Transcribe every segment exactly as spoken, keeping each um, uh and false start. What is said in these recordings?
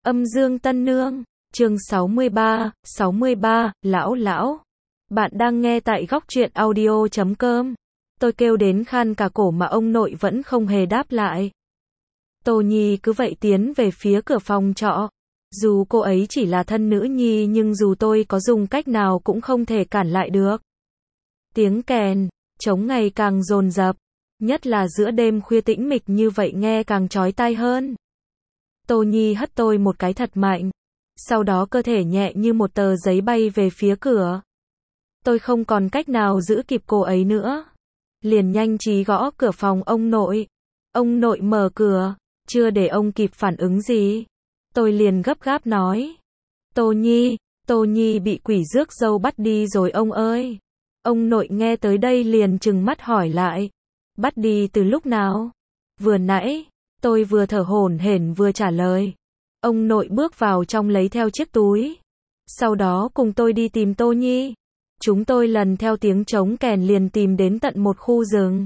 Âm dương tân nương, chương sáu mươi ba, sáu mươi ba, lão lão. Bạn đang nghe tại góc truyện audio chấm com. Tôi kêu đến khan cả cổ mà ông nội vẫn không hề đáp lại. Tô Nhi cứ vậy tiến về phía cửa phòng trọ. Dù cô ấy chỉ là thân nữ nhi nhưng dù tôi có dùng cách nào cũng không thể cản lại được. Tiếng kèn, trống ngày càng dồn dập, nhất là giữa đêm khuya tĩnh mịch như vậy nghe càng chói tai hơn. Tô Nhi hất tôi một cái thật mạnh, sau đó cơ thể nhẹ như một tờ giấy bay về phía cửa. Tôi không còn cách nào giữ kịp cô ấy nữa, liền nhanh trí gõ cửa phòng ông nội. Ông nội mở cửa, chưa để ông kịp phản ứng gì, tôi liền gấp gáp nói: Tô Nhi, Tô Nhi bị quỷ rước dâu bắt đi rồi ông ơi. Ông nội nghe tới đây liền trừng mắt hỏi lại: Bắt đi từ lúc nào? Vừa nãy. Tôi vừa thở hổn hển vừa trả lời. Ông nội bước vào trong lấy theo chiếc túi, sau đó cùng tôi đi tìm Tô Nhi. Chúng tôi lần theo tiếng trống kèn liền tìm đến tận một khu rừng.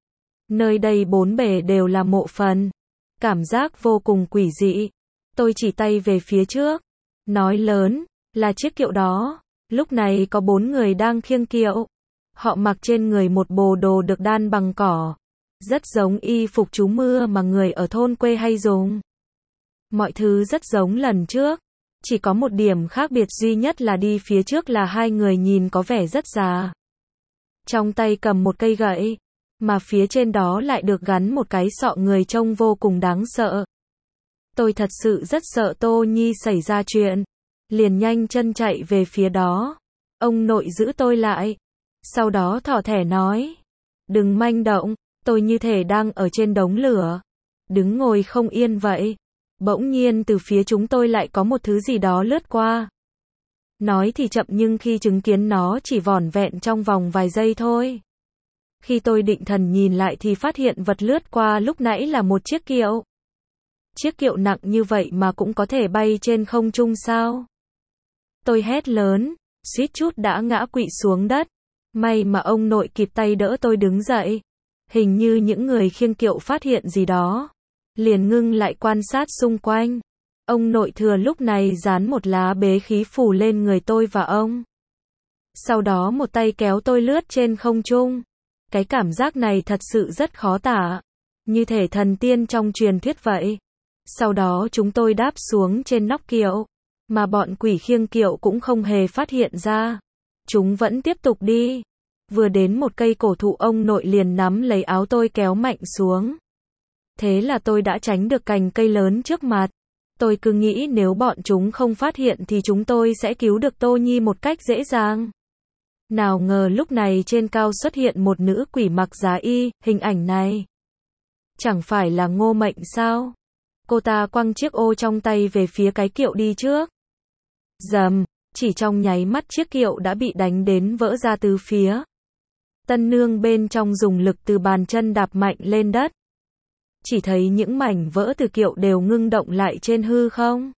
Nơi đây bốn bề đều là mộ phần, cảm giác vô cùng quỷ dị. Tôi chỉ tay về phía trước, nói lớn: là chiếc kiệu đó. Lúc này có bốn người đang khiêng kiệu. Họ mặc trên người một bộ đồ được đan bằng cỏ, rất giống y phục trú mưa mà người ở thôn quê hay dùng. Mọi thứ rất giống lần trước, chỉ có một điểm khác biệt duy nhất là đi phía trước là hai người nhìn có vẻ rất già. Trong tay cầm một cây gậy, mà phía trên đó lại được gắn một cái sọ người trông vô cùng đáng sợ. Tôi thật sự rất sợ Tô Nhi xảy ra chuyện, liền nhanh chân chạy về phía đó. Ông nội giữ tôi lại, sau đó thỏ thẻ nói: Đừng manh động. Tôi như thể đang ở trên đống lửa, đứng ngồi không yên vậy. Bỗng nhiên từ phía chúng tôi lại có một thứ gì đó lướt qua. Nói thì chậm nhưng khi chứng kiến nó chỉ vỏn vẹn trong vòng vài giây thôi. Khi tôi định thần nhìn lại thì phát hiện vật lướt qua lúc nãy là một chiếc kiệu. Chiếc kiệu nặng như vậy mà cũng có thể bay trên không trung sao? Tôi hét lớn, suýt chút đã ngã quỵ xuống đất. May mà ông nội kịp tay đỡ tôi đứng dậy. Hình như những người khiêng kiệu phát hiện gì đó, liền ngưng lại quan sát xung quanh. Ông nội thừa lúc này dán một lá bế khí phủ lên người tôi và ông. Sau đó một tay kéo tôi lướt trên không trung. Cái cảm giác này thật sự rất khó tả, như thể thần tiên trong truyền thuyết vậy. Sau đó chúng tôi đáp xuống trên nóc kiệu, mà bọn quỷ khiêng kiệu cũng không hề phát hiện ra. Chúng vẫn tiếp tục đi. Vừa đến một cây cổ thụ ông nội liền nắm lấy áo tôi kéo mạnh xuống. Thế là tôi đã tránh được cành cây lớn trước mặt. Tôi cứ nghĩ nếu bọn chúng không phát hiện thì chúng tôi sẽ cứu được Tô Nhi một cách dễ dàng. Nào ngờ lúc này trên cao xuất hiện một nữ quỷ mặc giá y, hình ảnh này chẳng phải là Ngô Mệnh sao? Cô ta quăng chiếc ô trong tay về phía cái kiệu đi trước. Rầm, chỉ trong nháy mắt chiếc kiệu đã bị đánh đến vỡ ra từ phía. Tân nương bên trong dùng lực từ bàn chân đạp mạnh lên đất. Chỉ thấy những mảnh vỡ từ kiệu đều ngưng động lại trên hư không.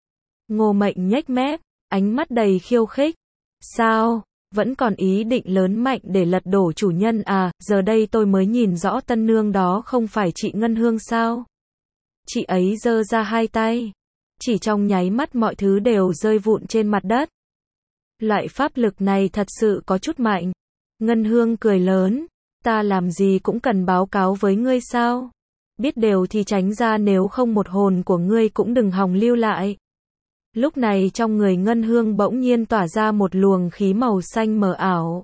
Ngô Mệnh nhếch mép, ánh mắt đầy khiêu khích. Sao, vẫn còn ý định lớn mạnh để lật đổ chủ nhân à? Giờ đây tôi mới nhìn rõ tân nương đó không phải chị Ngân Hương sao? Chị ấy giơ ra hai tay. Chỉ trong nháy mắt mọi thứ đều rơi vụn trên mặt đất. Loại pháp lực này thật sự có chút mạnh. Ngân Hương cười lớn, ta làm gì cũng cần báo cáo với ngươi sao? Biết đều thì tránh ra, nếu không một hồn của ngươi cũng đừng hòng lưu lại. Lúc này trong người Ngân Hương bỗng nhiên tỏa ra một luồng khí màu xanh mờ ảo.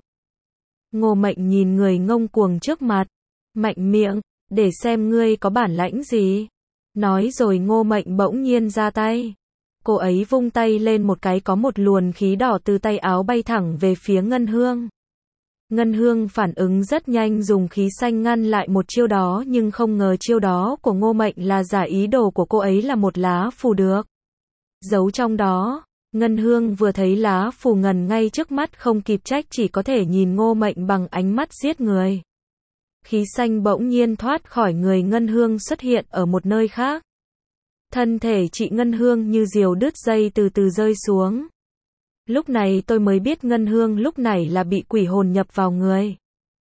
Ngô Mệnh nhìn người ngông cuồng trước mặt, mạnh miệng, để xem ngươi có bản lãnh gì. Nói rồi Ngô Mệnh bỗng nhiên ra tay. Cô ấy vung tay lên một cái, có một luồng khí đỏ từ tay áo bay thẳng về phía Ngân Hương. Ngân Hương phản ứng rất nhanh, dùng khí xanh ngăn lại một chiêu đó, nhưng không ngờ chiêu đó của Ngô Mệnh là giả, ý đồ của cô ấy là một lá phù được giấu trong đó. Ngân Hương vừa thấy lá phù ngần ngay trước mắt không kịp trách, chỉ có thể nhìn Ngô Mệnh bằng ánh mắt giết người. Khí xanh bỗng nhiên thoát khỏi người Ngân Hương, xuất hiện ở một nơi khác. Thân thể chị Ngân Hương như diều đứt dây từ từ rơi xuống. Lúc này tôi mới biết Ngân Hương lúc này là bị quỷ hồn nhập vào người.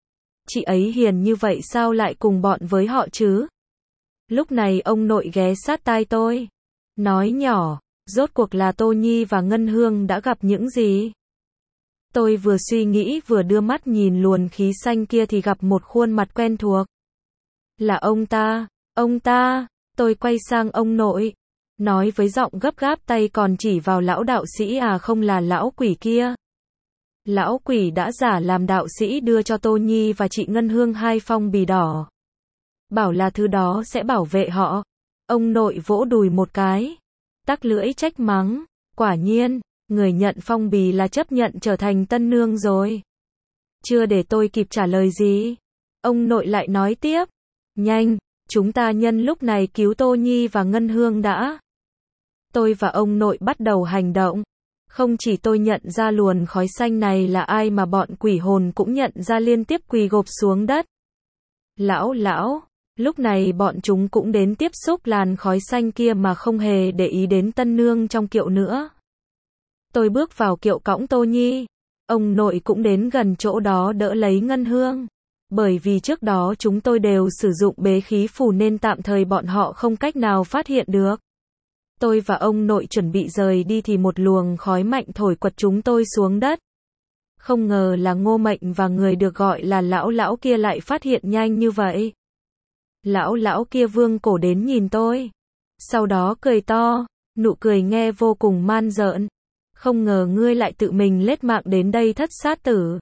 Chị ấy hiền như vậy sao lại cùng bọn với họ chứ? Lúc này ông nội ghé sát tai tôi, nói nhỏ, Rốt cuộc là Tô Nhi và Ngân Hương đã gặp những gì? Tôi vừa suy nghĩ vừa đưa mắt nhìn luồng khí xanh kia thì gặp một khuôn mặt quen thuộc. Là ông ta, ông ta, tôi quay sang ông nội, nói với giọng gấp gáp tay còn chỉ vào lão đạo sĩ à không là lão quỷ kia. Lão quỷ đã giả làm đạo sĩ đưa cho Tô Nhi và chị Ngân Hương hai phong bì đỏ. Bảo là thứ đó sẽ bảo vệ họ. Ông nội vỗ đùi một cái, tắc lưỡi trách mắng, quả nhiên, người nhận phong bì là chấp nhận trở thành tân nương rồi. Chưa để tôi kịp trả lời gì, ông nội lại nói tiếp, nhanh, chúng ta nhân lúc này cứu Tô Nhi và Ngân Hương đã. Tôi và ông nội bắt đầu hành động. Không chỉ tôi nhận ra luồng khói xanh này là ai mà bọn quỷ hồn cũng nhận ra liên tiếp quỳ gộp xuống đất. Lão, lão, lúc này bọn chúng cũng đến tiếp xúc làn khói xanh kia mà không hề để ý đến tân nương trong kiệu nữa. Tôi bước vào kiệu cõng Tô Nhi. Ông nội cũng đến gần chỗ đó đỡ lấy Ngân Hương. Bởi vì trước đó chúng tôi đều sử dụng bế khí phù nên tạm thời bọn họ không cách nào phát hiện được. Tôi và ông nội chuẩn bị rời đi thì một luồng khói mạnh thổi quật chúng tôi xuống đất. Không ngờ là Ngô Mệnh và người được gọi là lão lão kia lại phát hiện nhanh như vậy. Lão lão kia vương cổ đến nhìn tôi. Sau đó cười to, nụ cười nghe vô cùng man rợn. Không ngờ ngươi lại tự mình lết mạng đến đây thất sát tử.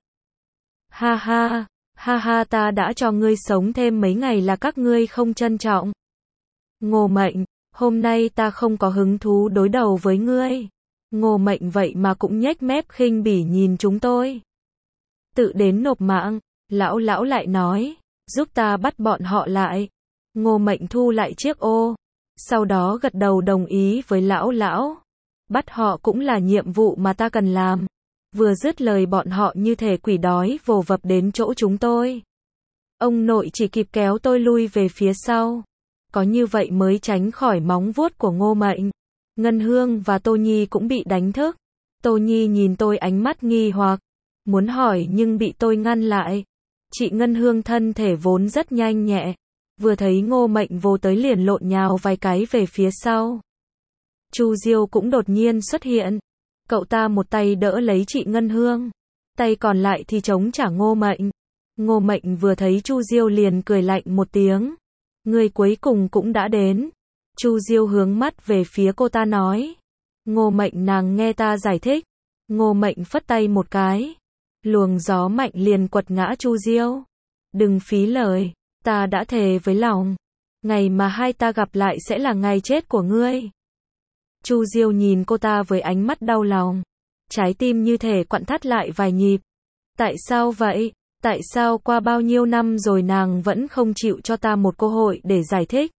Ha ha, ha ha ta đã cho ngươi sống thêm mấy ngày là các ngươi không trân trọng. Ngô Mệnh, hôm nay ta không có hứng thú đối đầu với ngươi. Ngô Mệnh vậy mà cũng nhếch mép khinh bỉ nhìn chúng tôi. Tự đến nộp mạng, lão lão lại nói, giúp ta bắt bọn họ lại. Ngô Mệnh thu lại chiếc ô, sau đó gật đầu đồng ý với lão lão. Bắt họ cũng là nhiệm vụ mà ta cần làm. Vừa dứt lời bọn họ như thể quỷ đói vồ vập đến chỗ chúng tôi. Ông nội chỉ kịp kéo tôi lui về phía sau. Có như vậy mới tránh khỏi móng vuốt của Ngô Mệnh. Ngân Hương và Tô Nhi cũng bị đánh thức. Tô Nhi nhìn tôi ánh mắt nghi hoặc, muốn hỏi nhưng bị tôi ngăn lại. Chị Ngân Hương thân thể vốn rất nhanh nhẹ, vừa thấy Ngô Mệnh vô tới liền lộn nhào vài cái về phía sau. Chu Diêu cũng đột nhiên xuất hiện. Cậu ta một tay đỡ lấy chị Ngân Hương, tay còn lại thì chống trả Ngô Mệnh. Ngô Mệnh vừa thấy Chu Diêu liền cười lạnh một tiếng. Người cuối cùng cũng đã đến. Chu Diêu hướng mắt về phía cô ta nói. Ngô Mệnh nàng nghe ta giải thích. Ngô Mệnh phất tay một cái. Luồng gió mạnh liền quật ngã Chu Diêu. Đừng phí lời, ta đã thề với lòng. Ngày mà hai ta gặp lại sẽ là ngày chết của ngươi. Chu Diêu nhìn cô ta với ánh mắt đau lòng. Trái tim như thể quặn thắt lại vài nhịp. Tại sao vậy? Tại sao qua bao nhiêu năm rồi nàng vẫn không chịu cho ta một cơ hội để giải thích?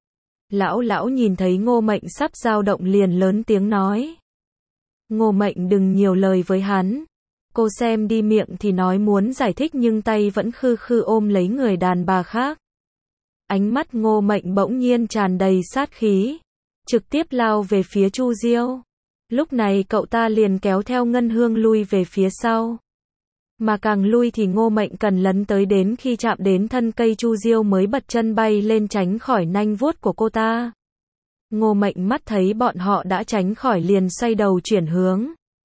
Lão lão nhìn thấy Ngô Mệnh sắp dao động liền lớn tiếng nói. Ngô Mệnh đừng nhiều lời với hắn. Cô xem đi miệng thì nói muốn giải thích nhưng tay vẫn khư khư ôm lấy người đàn bà khác. Ánh mắt Ngô Mệnh bỗng nhiên tràn đầy sát khí. Trực tiếp lao về phía Chu Diêu. Lúc này cậu ta liền kéo theo Ngân Hương lui về phía sau. Mà càng lui thì Ngô Mệnh cần lấn tới đến khi chạm đến thân cây Chu Diêu mới bật chân bay lên tránh khỏi nanh vuốt của cô ta. Ngô Mệnh mắt thấy bọn họ đã tránh khỏi liền xoay đầu chuyển hướng.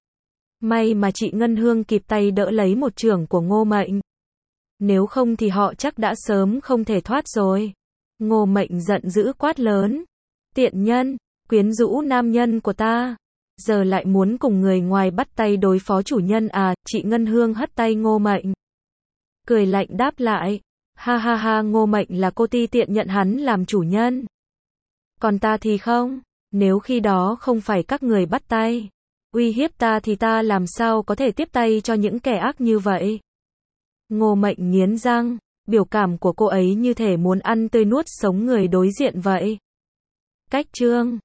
May mà chị Ngân Hương kịp tay đỡ lấy một chưởng của Ngô Mệnh. Nếu không thì họ chắc đã sớm không thể thoát rồi. Ngô Mệnh giận dữ quát lớn. Tiện nhân, quyến rũ nam nhân của ta. Giờ lại muốn cùng người ngoài bắt tay đối phó chủ nhân à, chị Ngân Hương hất tay Ngô Mệnh. Cười lạnh đáp lại. Ha ha ha Ngô Mệnh là cô ti tiện nhận hắn làm chủ nhân. Còn ta thì không, nếu khi đó không phải các người bắt tay, uy hiếp ta thì ta làm sao có thể tiếp tay cho những kẻ ác như vậy. Ngô Mệnh nghiến răng, biểu cảm của cô ấy như thể muốn ăn tươi nuốt sống người đối diện vậy. Cách chương